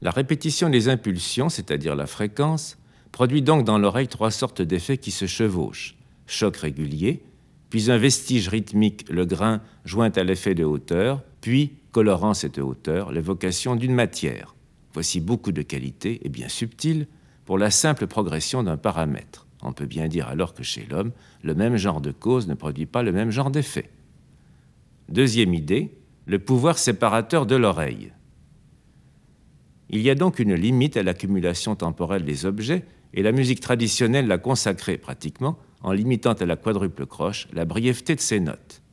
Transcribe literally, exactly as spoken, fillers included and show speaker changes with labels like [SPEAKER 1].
[SPEAKER 1] La répétition des impulsions, c'est-à-dire la fréquence, produit donc dans l'oreille trois sortes d'effets qui se chevauchent. Choc régulier, puis un vestige rythmique, le grain joint à l'effet de hauteur, puis, colorant cette hauteur, l'évocation d'une matière. Voici beaucoup de qualités, et bien subtiles, pour la simple progression d'un paramètre. On peut bien dire alors que chez l'homme, le même genre de cause ne produit pas le même genre d'effet. Deuxième idée, le pouvoir séparateur de l'oreille. Il y a donc une limite à l'accumulation temporelle des objets, et la musique traditionnelle l'a consacrée pratiquement en limitant à la quadruple croche la brièveté de ses notes.